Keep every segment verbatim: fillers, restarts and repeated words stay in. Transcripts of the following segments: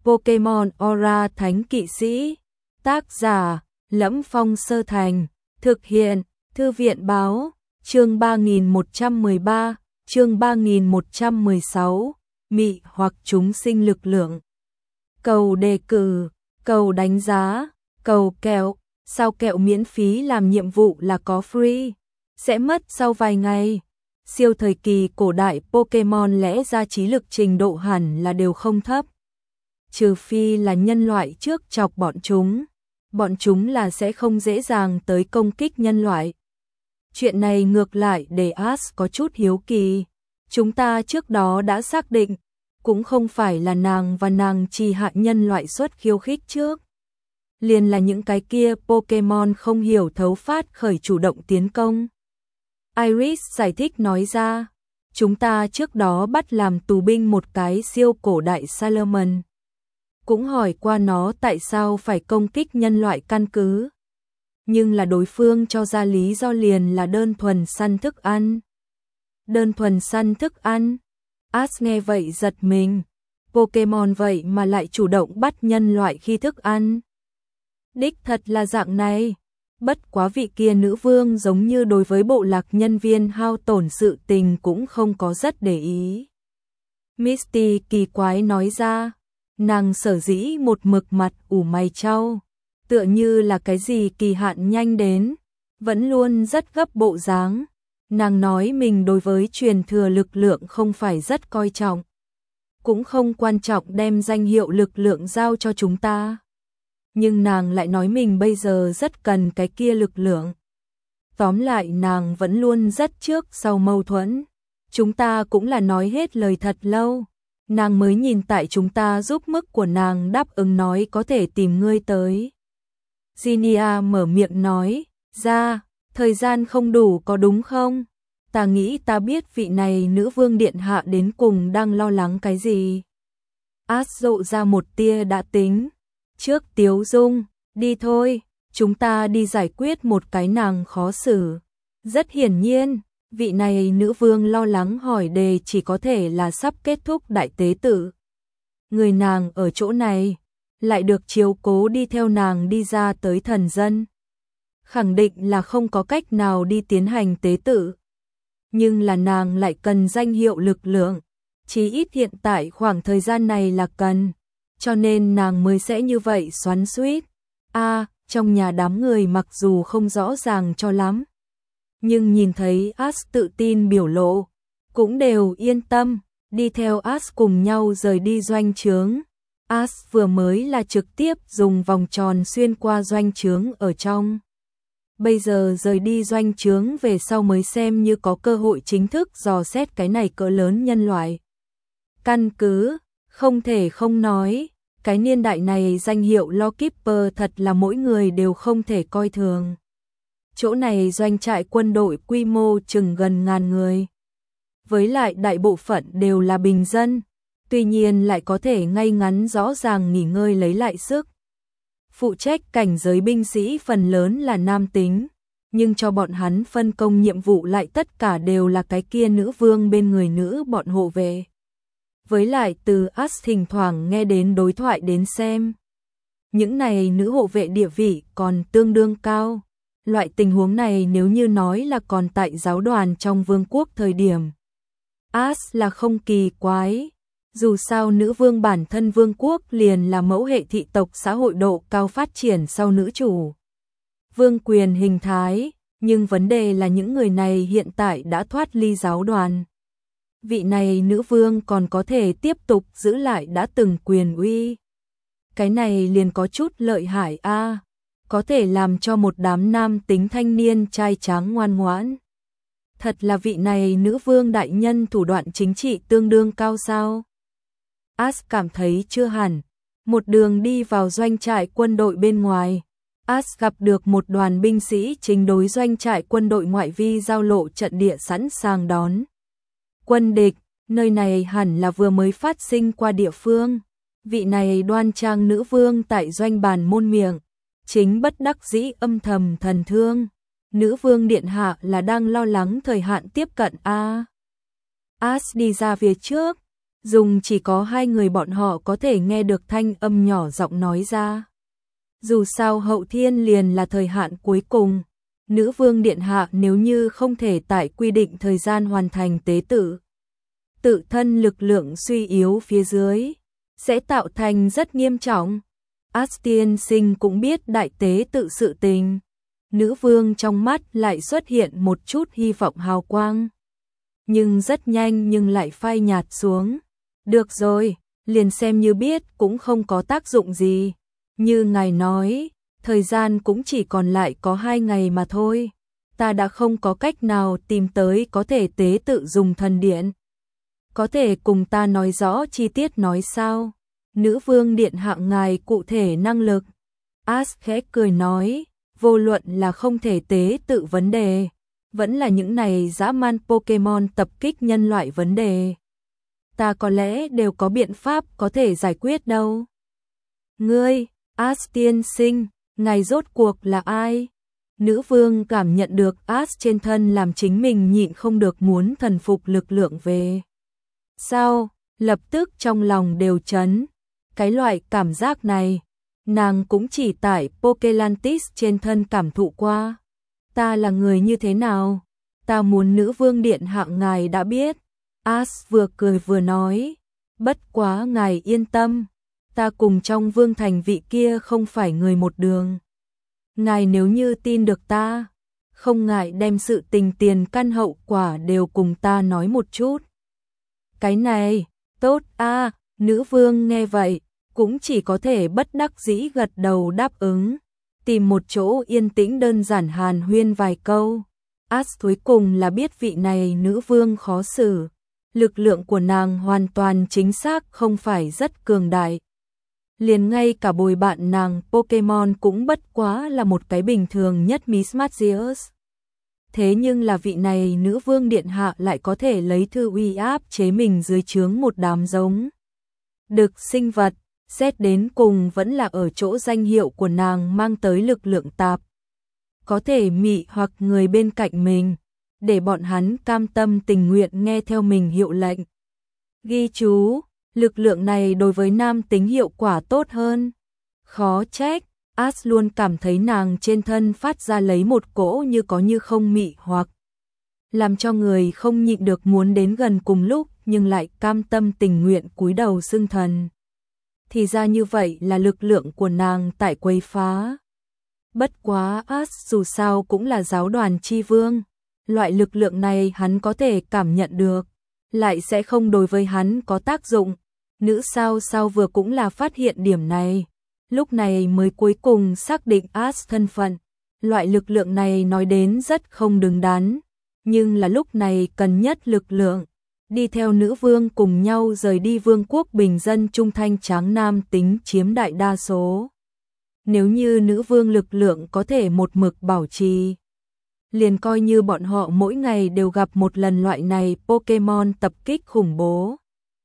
Pokemon Aura Thánh Kỵ Sĩ. Tác giả: Lẫm Phong Sơ Thành. Thực hiện: Thư viện báo. Chương ba nghìn một trăm mười ba, chương ba nghìn một trăm mười sáu. Mị hoặc chúng sinh lực lượng. Cầu đề cử, cầu đánh giá, cầu kẹo. Sao kẹo miễn phí làm nhiệm vụ là có free, sẽ mất sau vài ngày. Siêu thời kỳ cổ đại Pokemon lẽ ra trí lực trình độ hẳn là đều không thấp. Trừ phi là nhân loại trước chọc bọn chúng, bọn chúng là sẽ không dễ dàng tới công kích nhân loại. Chuyện này ngược lại để Ash có chút hiếu kỳ. Chúng ta trước đó đã xác định, cũng không phải là nàng và nàng trì hạ nhân loại xuất khiêu khích trước. Liền là những cái kia Pokemon không hiểu thấu phát khởi chủ động tiến công. Iris giải thích nói ra, chúng ta trước đó bắt làm tù binh một cái siêu cổ đại Salomon. Cũng hỏi qua nó tại sao phải công kích nhân loại căn cứ. Nhưng là đối phương cho ra lý do liền là đơn thuần săn thức ăn. Đơn thuần săn thức ăn. Ash nghe vậy giật mình. Pokemon vậy mà lại chủ động bắt nhân loại khi thức ăn. Đích thật là dạng này. Bất quá vị kia nữ vương giống như đối với bộ lạc nhân viên hao tổn sự tình cũng không có rất để ý. Misty kỳ quái nói ra, nàng sở dĩ một mực mặt ủ mày chau, tựa như là cái gì kỳ hạn nhanh đến, vẫn luôn rất gấp bộ dáng. Nàng nói mình đối với truyền thừa lực lượng không phải rất coi trọng, cũng không quan trọng đem danh hiệu lực lượng giao cho chúng ta. Nhưng nàng lại nói mình bây giờ rất cần cái kia lực lượng. Tóm lại nàng vẫn luôn rất trước sau mâu thuẫn. Chúng ta cũng là nói hết lời thật lâu. Nàng mới nhìn tại chúng ta giúp mức của nàng đáp ứng nói có thể tìm ngươi tới. Zinnia mở miệng nói, ra, thời gian không đủ có đúng không? Ta nghĩ ta biết vị này nữ vương điện hạ đến cùng đang lo lắng cái gì. Ash lộ ra một tia đã tính. Trước tiếu dung, đi thôi, chúng ta đi giải quyết một cái nàng khó xử. Rất hiển nhiên, vị này nữ vương lo lắng hỏi đề chỉ có thể là sắp kết thúc đại tế tự. Người nàng ở chỗ này, lại được chiếu cố đi theo nàng đi ra tới thần dân. Khẳng định là không có cách nào đi tiến hành tế tự. Nhưng là nàng lại cần danh hiệu lực lượng, chí ít hiện tại khoảng thời gian này là cần. Cho nên nàng mới sẽ như vậy xoắn xuýt. A, à, trong nhà đám người mặc dù không rõ ràng cho lắm, nhưng nhìn thấy Ash tự tin biểu lộ, cũng đều yên tâm, đi theo Ash cùng nhau rời đi doanh trướng. Ash vừa mới là trực tiếp dùng vòng tròn xuyên qua doanh trướng ở trong. Bây giờ rời đi doanh trướng về sau mới xem như có cơ hội chính thức dò xét cái này cỡ lớn nhân loại. Căn cứ, không thể không nói, cái niên đại này danh hiệu Lawkeeper thật là mỗi người đều không thể coi thường. Chỗ này doanh trại quân đội quy mô chừng gần ngàn người. Với lại đại bộ phận đều là bình dân, tuy nhiên lại có thể ngay ngắn rõ ràng nghỉ ngơi lấy lại sức. Phụ trách cảnh giới binh sĩ phần lớn là nam tính, nhưng cho bọn hắn phân công nhiệm vụ lại tất cả đều là cái kia nữ vương bên người nữ bọn hộ vệ. Với lại từ Ash thỉnh thoảng nghe đến đối thoại đến xem, những này nữ hộ vệ địa vị còn tương đương cao. Loại tình huống này nếu như nói là còn tại giáo đoàn trong vương quốc thời điểm, Ash là không kỳ quái. Dù sao nữ vương bản thân vương quốc liền là mẫu hệ thị tộc xã hội độ cao phát triển sau nữ chủ vương quyền hình thái, nhưng vấn đề là những người này hiện tại đã thoát ly giáo đoàn. Vị này nữ vương còn có thể tiếp tục giữ lại đã từng quyền uy. Cái này liền có chút lợi hại a, à, có thể làm cho một đám nam tính thanh niên trai tráng ngoan ngoãn. Thật là vị này nữ vương đại nhân thủ đoạn chính trị tương đương cao sao? Ash cảm thấy chưa hẳn. Một đường đi vào doanh trại quân đội bên ngoài, Ash gặp được một đoàn binh sĩ chính đối doanh trại quân đội ngoại vi giao lộ trận địa sẵn sàng đón quân địch. Nơi này hẳn là vừa mới phát sinh qua địa phương. Vị này đoan trang nữ vương tại doanh bàn môn miệng, chính bất đắc dĩ âm thầm thần thương. Nữ vương điện hạ là đang lo lắng thời hạn tiếp cận a. Ash đi ra phía trước, dùng chỉ có hai người bọn họ có thể nghe được thanh âm nhỏ giọng nói ra. Dù sao hậu thiên liền là thời hạn cuối cùng, nữ vương điện hạ nếu như không thể tại quy định thời gian hoàn thành tế tự, tự thân lực lượng suy yếu phía dưới, sẽ tạo thành rất nghiêm trọng. As tiên sinh cũng biết đại tế tự sự tình. Nữ vương trong mắt lại xuất hiện một chút hy vọng hào quang. Nhưng rất nhanh nhưng lại phai nhạt xuống. Được rồi, liền xem như biết cũng không có tác dụng gì. Như ngài nói, thời gian cũng chỉ còn lại có hai ngày mà thôi. Ta đã không có cách nào tìm tới có thể tế tự dùng thần điện. Có thể cùng ta nói rõ chi tiết nói sao? Nữ vương điện hạ ngài cụ thể năng lực. As khẽ cười nói, vô luận là không thể tế tự vấn đề, vẫn là những này dã man Pokemon tập kích nhân loại vấn đề. Ta có lẽ đều có biện pháp có thể giải quyết đâu. Ngươi, As tiên sinh, ngài rốt cuộc là ai? Nữ vương cảm nhận được As trên thân làm chính mình nhịn không được muốn thần phục lực lượng về. Sao? Lập tức trong lòng đều chấn. Cái loại cảm giác này, nàng cũng chỉ tại Pokelantis trên thân cảm thụ qua. Ta là người như thế nào? Ta muốn nữ vương điện hạ ngài đã biết. As vừa cười vừa nói, bất quá ngài yên tâm, ta cùng trong vương thành vị kia không phải người một đường. Ngài nếu như tin được ta, không ngại đem sự tình tiền căn hậu quả đều cùng ta nói một chút. Cái này, tốt a. À, nữ vương nghe vậy, cũng chỉ có thể bất đắc dĩ gật đầu đáp ứng, tìm một chỗ yên tĩnh đơn giản hàn huyên vài câu. As cuối cùng là biết vị này nữ vương khó xử, lực lượng của nàng hoàn toàn chính xác không phải rất cường đại. Liền ngay cả bồi bạn nàng Pokemon cũng bất quá là một cái bình thường nhất Mismagius. Thế nhưng là vị này nữ vương điện hạ lại có thể lấy thư uy áp chế mình dưới trướng một đám giống đực sinh vật, xét đến cùng vẫn là ở chỗ danh hiệu của nàng mang tới lực lượng tạp. Có thể mị hoặc người bên cạnh mình, để bọn hắn cam tâm tình nguyện nghe theo mình hiệu lệnh. Ghi chú, lực lượng này đối với nam tính hiệu quả tốt hơn. Khó trách, As luôn cảm thấy nàng trên thân phát ra lấy một cỗ như có như không mị hoặc, làm cho người không nhịn được muốn đến gần cùng lúc nhưng lại cam tâm tình nguyện cúi đầu xưng thần. Thì ra như vậy là lực lượng của nàng tại quấy phá. Bất quá As dù sao cũng là giáo đoàn chi vương, loại lực lượng này hắn có thể cảm nhận được, lại sẽ không đối với hắn có tác dụng. Nữ sao sao vừa cũng là phát hiện điểm này, lúc này mới cuối cùng xác định As thân phận. Loại lực lượng này nói đến rất không đứng đắn, nhưng là lúc này cần nhất lực lượng. Đi theo nữ vương cùng nhau rời đi vương quốc bình dân trung thanh tráng nam tính chiếm đại đa số. Nếu như nữ vương lực lượng có thể một mực bảo trì, liền coi như bọn họ mỗi ngày đều gặp một lần loại này Pokemon tập kích khủng bố.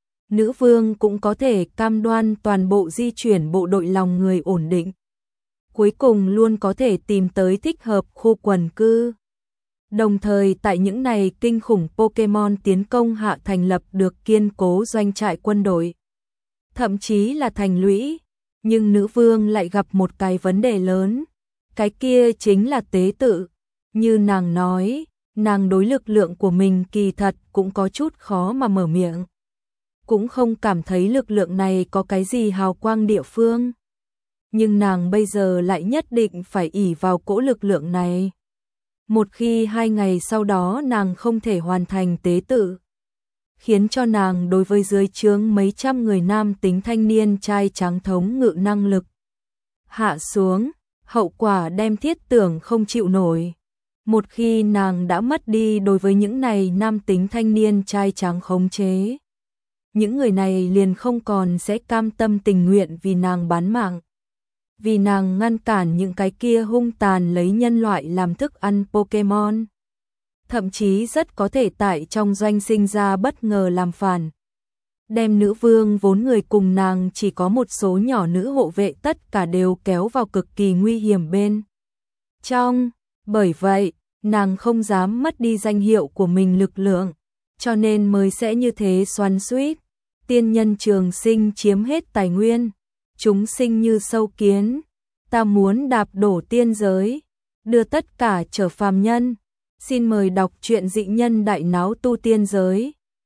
Nữ vương cũng có thể cam đoan toàn bộ di chuyển bộ đội lòng người ổn định. Cuối cùng luôn có thể tìm tới thích hợp khu quần cư. Đồng thời tại những này kinh khủng Pokemon tiến công hạ thành lập được kiên cố doanh trại quân đội. Thậm chí là thành lũy. Nhưng nữ vương lại gặp một cái vấn đề lớn. Cái kia chính là tế tự. Như nàng nói, nàng đối lực lượng của mình kỳ thật cũng có chút khó mà mở miệng. Cũng không cảm thấy lực lượng này có cái gì hào quang địa phương. Nhưng nàng bây giờ lại nhất định phải ỷ vào cỗ lực lượng này. Một khi hai ngày sau đó nàng không thể hoàn thành tế tự, khiến cho nàng đối với dưới trướng mấy trăm người nam tính thanh niên trai trắng thống ngự năng lực hạ xuống, hậu quả đem thiết tưởng không chịu nổi. Một khi nàng đã mất đi đối với những này nam tính thanh niên trai trắng khống chế, những người này liền không còn sẽ cam tâm tình nguyện vì nàng bán mạng. Vì nàng ngăn cản những cái kia hung tàn lấy nhân loại làm thức ăn Pokemon. Thậm chí rất có thể tại trong doanh sinh ra bất ngờ làm phản. Đem nữ vương vốn người cùng nàng chỉ có một số nhỏ nữ hộ vệ tất cả đều kéo vào cực kỳ nguy hiểm bên trong. Bởi vậy, nàng không dám mất đi danh hiệu của mình lực lượng, cho nên mới sẽ như thế xoắn xuýt. tiên nhân trường sinh chiếm hết tài nguyên, chúng sinh như sâu kiến, ta muốn đạp đổ tiên giới, đưa tất cả trở phàm nhân. Xin mời đọc truyện Dị Nhân Đại Náo Tu Tiên Giới.